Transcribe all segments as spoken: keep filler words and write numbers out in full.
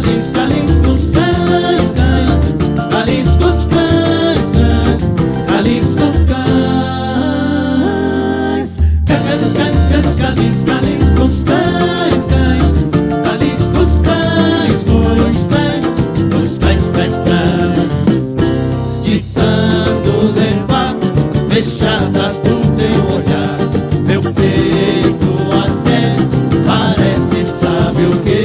cães, caliscos cães, cães, caliscos cães, cães, caliscos cães, cães, cães, cães, calis, caliscos cães, cães, caliscos cães, os cães, os cães, cães, cães, de tanto levar fechada do teu olhar, meu peito até parece, sabe o que?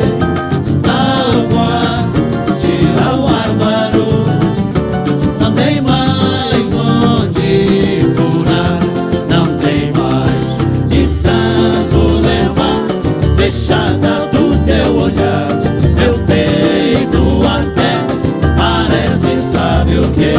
Água, tira o árvaro, não tem mais onde furar, não tem mais, de tanto levar fechada do teu olhar, meu peito até parece, sabe o que?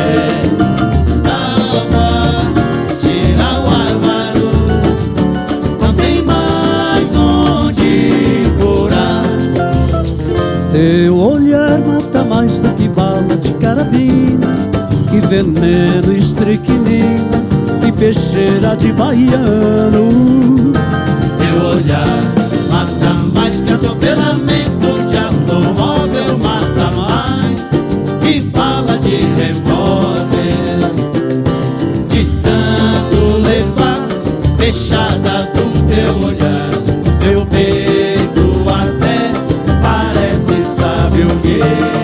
Teu olhar mata mais do que bala de carabina, que veneno, estricnina, que peixeira de baiano. Teu olhar mata mais que atropelamento de automóvel, mata mais que bala de revólver, de tanto levar fechada do teu olhar, teu peito até parece, sabe o que?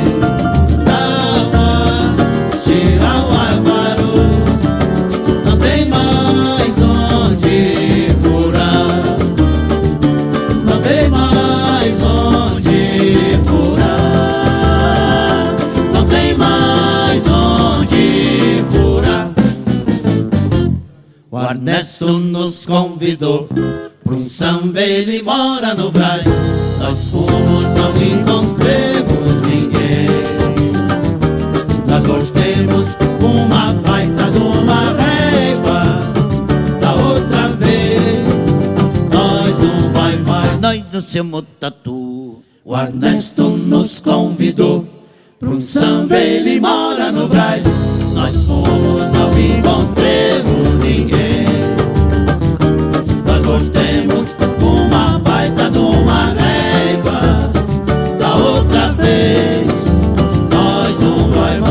Dava, tira o árvaro, não tem mais onde furar, não tem mais onde furar, não tem mais onde furar. O Ernesto nos convidou pra um samba, ele mora no Brás. Nós fomos, não encontremos ninguém. Nós voltemos uma baita de uma régua. Da outra vez, nós não vai mais. Nós não somos tatu. O Ernesto nos convidou pra um samba, ele mora no Brás. Nós fomos, não encontremos ninguém. Nós voltemos uma baita de uma régua. Da outra vez, nós não vai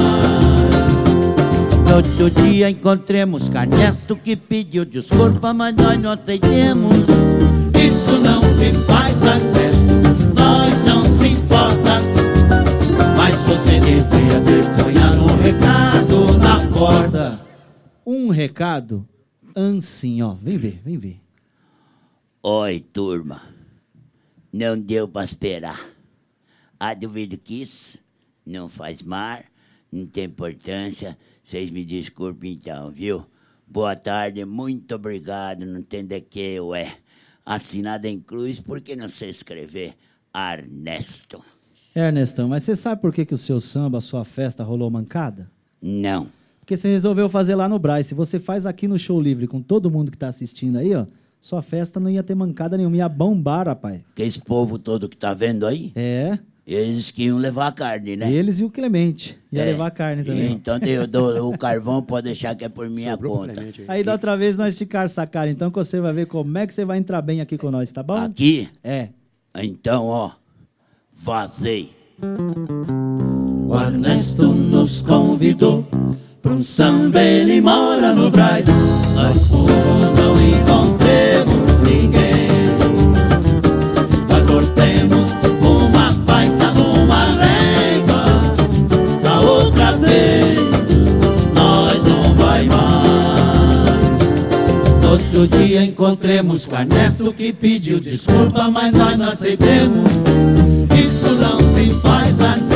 mais. Todo dia encontremos Ernesto que pediu desculpa, mas nós não aceitemos. Isso não se faz, Ernesto, nós não se importa. Mas você devia ter ponhado um recado na porta. Um recado assim, ó. Vem ver, vem ver. Oi, turma. Não deu pra esperar. Ah, duvido que isso não faz mar, não tem importância. Vocês me desculpem então, viu? Boa tarde, muito obrigado. Não tem de que, ué. Assinado em cruz, por que não sei escrever Ernesto? É, Ernestão, mas você sabe por que, que o seu samba, a sua festa rolou mancada? Não. Porque você resolveu fazer lá no Brás. Se você faz aqui no Show Livre com todo mundo que tá assistindo aí, ó, sua festa não ia ter mancada nenhuma, ia bombar, rapaz. Que esse povo todo que tá vendo aí, É, eles que iam levar a carne, né? eles e o Clemente. Ia É. levar a carne também. Então eu dou, o carvão pode deixar que é por minha conta. Aí da outra vez nós esticar essa cara, então que você vai ver como é que você vai entrar bem aqui com nós, tá bom? Aqui? É. Então, ó, vazei. O Ernesto nos convidou pra um samba, ele mora no Brás. Nós fomos, não encontremos ninguém. Nós voltemos uma baita numa régua. Da outra vez, nós não vai mais. Outro dia encontremos com Ernesto que pediu desculpa, mas nós não aceitemos. Isso não se faz, Ernesto,